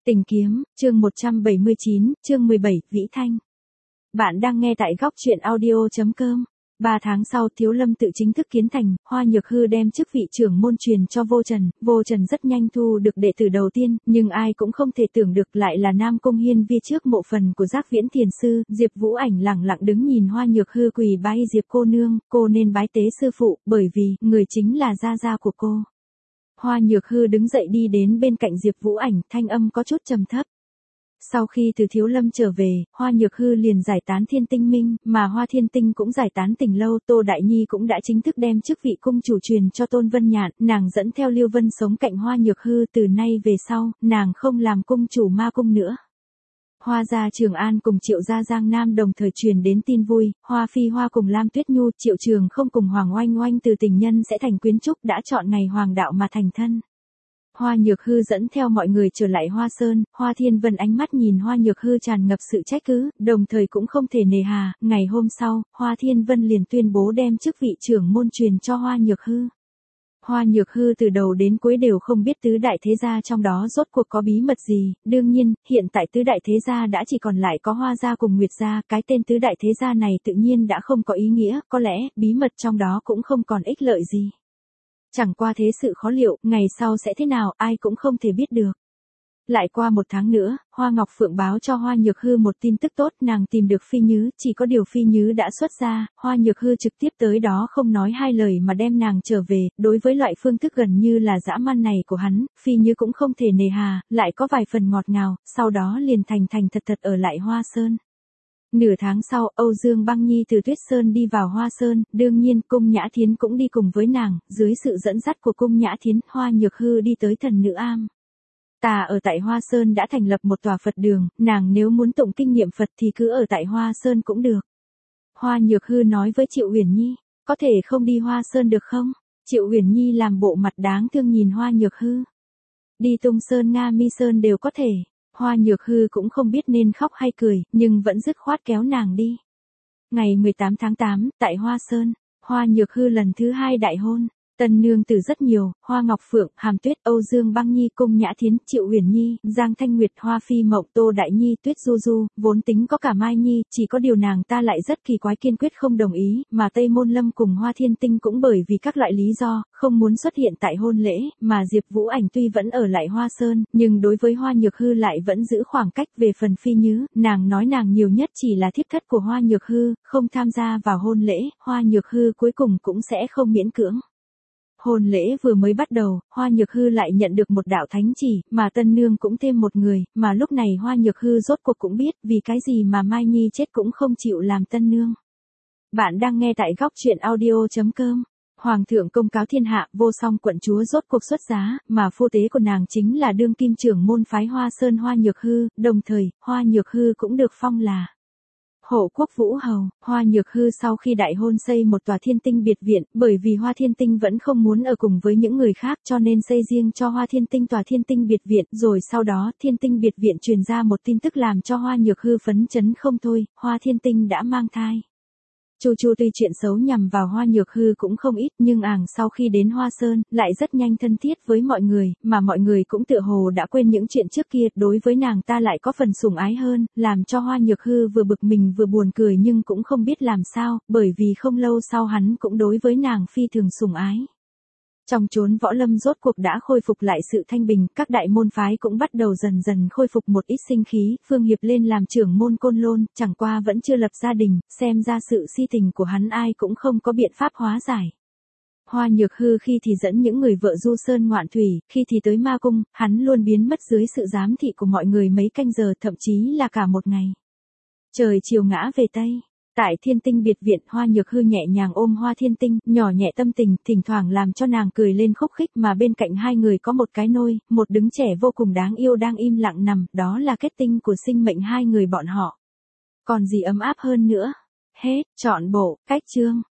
Tình kiếm, chương 179, chương 17, Vĩ Thanh. Bạn đang nghe tại góc truyện audio.com. 3 tháng sau Thiếu Lâm tự chính thức kiến thành, Hoa Nhược Hư đem chức vị trưởng môn truyền cho Vô Trần rất nhanh thu được đệ tử đầu tiên, nhưng ai cũng không thể tưởng được lại là Nam Cung Hiên Vi trước mộ phần của Giác Viễn Thiền Sư. Diệp Vũ Ảnh lặng lặng đứng nhìn Hoa Nhược Hư quỳ bái Diệp cô nương, cô nên bái tế sư phụ, bởi vì, người chính là gia gia của cô. Hoa Nhược Hư đứng dậy đi đến bên cạnh Diệp Vũ Ảnh, thanh âm có chút trầm thấp. Sau khi từ Thiếu Lâm trở về, Hoa Nhược Hư liền giải tán Thiên Tinh Minh, mà Hoa Thiên Tinh cũng giải tán Tình Lâu. Tô Đại Nhi cũng đã chính thức đem chức vị cung chủ truyền cho Tôn Vân Nhạn, nàng dẫn theo Lưu Vân sống cạnh Hoa Nhược Hư. Từ nay về sau, nàng không làm cung chủ ma cung nữa. Hoa gia Trường An cùng Triệu gia Giang Nam đồng thời truyền đến tin vui, Hoa Phi Hoa cùng Lam Tuyết Nhu, Triệu Trường không cùng Hoàng Oanh Oanh từ tình nhân sẽ thành quyến trúc, đã chọn ngày hoàng đạo mà thành thân. Hoa Nhược Hư dẫn theo mọi người trở lại Hoa Sơn, Hoa Thiên Vân ánh mắt nhìn Hoa Nhược Hư tràn ngập sự trách cứ, đồng thời cũng không thể nề hà. Ngày hôm sau, Hoa Thiên Vân liền tuyên bố đem chức vị trưởng môn truyền cho Hoa Nhược Hư. Hoa Nhược Hư từ đầu đến cuối đều không biết tứ đại thế gia trong đó rốt cuộc có bí mật gì, đương nhiên, hiện tại tứ đại thế gia đã chỉ còn lại có Hoa gia cùng Nguyệt gia, cái tên tứ đại thế gia này tự nhiên đã không có ý nghĩa, có lẽ, bí mật trong đó cũng không còn ích lợi gì. Chẳng qua thế sự khó liệu, ngày sau sẽ thế nào, ai cũng không thể biết được. Lại qua 1 tháng nữa, Hoa Ngọc Phượng báo cho Hoa Nhược Hư một tin tức tốt, nàng tìm được Phi Nhứ, chỉ có điều Phi Nhứ đã xuất gia. Hoa Nhược Hư trực tiếp tới đó không nói hai lời mà đem nàng trở về. Đối với loại phương thức gần như là dã man này của hắn, Phi Nhứ cũng không thể nề hà, lại có vài phần ngọt ngào, sau đó liền thành thật ở lại Hoa Sơn. Nửa tháng sau, Âu Dương Băng Nhi từ Tuyết Sơn đi vào Hoa Sơn, đương nhiên Cung Nhã Thiến cũng đi cùng với nàng. Dưới sự dẫn dắt của Cung Nhã Thiến, Hoa Nhược Hư đi tới Thần Nữ Am. Tà ở tại Hoa Sơn đã thành lập một tòa Phật đường, nàng nếu muốn tụng kinh niệm Phật thì cứ ở tại Hoa Sơn cũng được. Hoa Nhược Hư nói với Triệu Uyển Nhi, có thể không đi Hoa Sơn được không? Triệu Uyển Nhi làm bộ mặt đáng thương nhìn Hoa Nhược Hư. Đi Tung Sơn Nga Mi Sơn đều có thể. Hoa Nhược Hư cũng không biết nên khóc hay cười, nhưng vẫn dứt khoát kéo nàng đi. Ngày 18 tháng 8, tại Hoa Sơn, Hoa Nhược Hư lần thứ 2 đại hôn. Tân nương tử rất nhiều, Hoa Ngọc Phượng, Hàm Tuyết, Âu Dương Băng Nhi, Cung Nhã Thiến, Triệu Uyển Nhi, Giang Thanh Nguyệt, Hoa Phi Mộng, Tô Đại Nhi, Tuyết Du Du, vốn tính có cả Mai Nhi, chỉ có điều nàng ta lại rất kỳ quái kiên quyết không đồng ý, mà Tây Môn Lâm cùng Hoa Thiên Tinh cũng bởi vì các loại lý do, không muốn xuất hiện tại hôn lễ, mà Diệp Vũ Ảnh tuy vẫn ở lại Hoa Sơn, nhưng đối với Hoa Nhược Hư lại vẫn giữ khoảng cách. Về phần Phi Nhứ, nàng nói nàng nhiều nhất chỉ là thiếp thất của Hoa Nhược Hư, không tham gia vào hôn lễ, Hoa Nhược Hư cuối cùng cũng sẽ không miễn cưỡng. Hôn lễ vừa mới bắt đầu, Hoa Nhược Hư lại nhận được một đạo thánh chỉ, mà tân nương cũng thêm một người, mà lúc này Hoa Nhược Hư rốt cuộc cũng biết vì cái gì mà Mai Nhi chết cũng không chịu làm tân nương. Bạn đang nghe tại góc truyện audio.com. Hoàng thượng công cáo thiên hạ, Vô Song quận chúa rốt cuộc xuất giá, mà phu tế của nàng chính là đương kim trưởng môn phái Hoa Sơn Hoa Nhược Hư, đồng thời, Hoa Nhược Hư cũng được phong là Hộ Quốc Vũ Hầu. Hoa Nhược Hư sau khi đại hôn xây một tòa Thiên Tinh biệt viện, bởi vì Hoa Thiên Tinh vẫn không muốn ở cùng với những người khác cho nên xây riêng cho Hoa Thiên Tinh tòa Thiên Tinh biệt viện, rồi sau đó Thiên Tinh biệt viện truyền ra một tin tức làm cho Hoa Nhược Hư phấn chấn không thôi, Hoa Thiên Tinh đã mang thai. Chu tuy chuyện xấu nhằm vào Hoa Nhược Hư cũng không ít, nhưng sau khi đến Hoa Sơn, lại rất nhanh thân thiết với mọi người, mà mọi người cũng tựa hồ đã quên những chuyện trước kia, đối với nàng ta lại có phần sủng ái hơn, làm cho Hoa Nhược Hư vừa bực mình vừa buồn cười nhưng cũng không biết làm sao, bởi vì không lâu sau hắn cũng đối với nàng phi thường sủng ái. Trong chốn võ lâm rốt cuộc đã khôi phục lại sự thanh bình, các đại môn phái cũng bắt đầu dần dần khôi phục một ít sinh khí, Phương Hiệp lên làm trưởng môn Côn Lôn, chẳng qua vẫn chưa lập gia đình, xem ra sự si tình của hắn ai cũng không có biện pháp hóa giải. Hoa Nhược Hư khi thì dẫn những người vợ du sơn ngoạn thủy, khi thì tới ma cung, hắn luôn biến mất dưới sự giám thị của mọi người mấy canh giờ, thậm chí là cả một ngày. Trời chiều ngã về Tây. Tại Thiên Tinh biệt viện, Hoa Nhược Hư nhẹ nhàng ôm Hoa Thiên Tinh, nhỏ nhẹ tâm tình, thỉnh thoảng làm cho nàng cười lên khúc khích, mà bên cạnh hai người có một cái nôi, một đứa trẻ vô cùng đáng yêu đang im lặng nằm, đó là kết tinh của sinh mệnh hai người bọn họ. Còn gì ấm áp hơn nữa? Hết, trọn bộ, cách chương.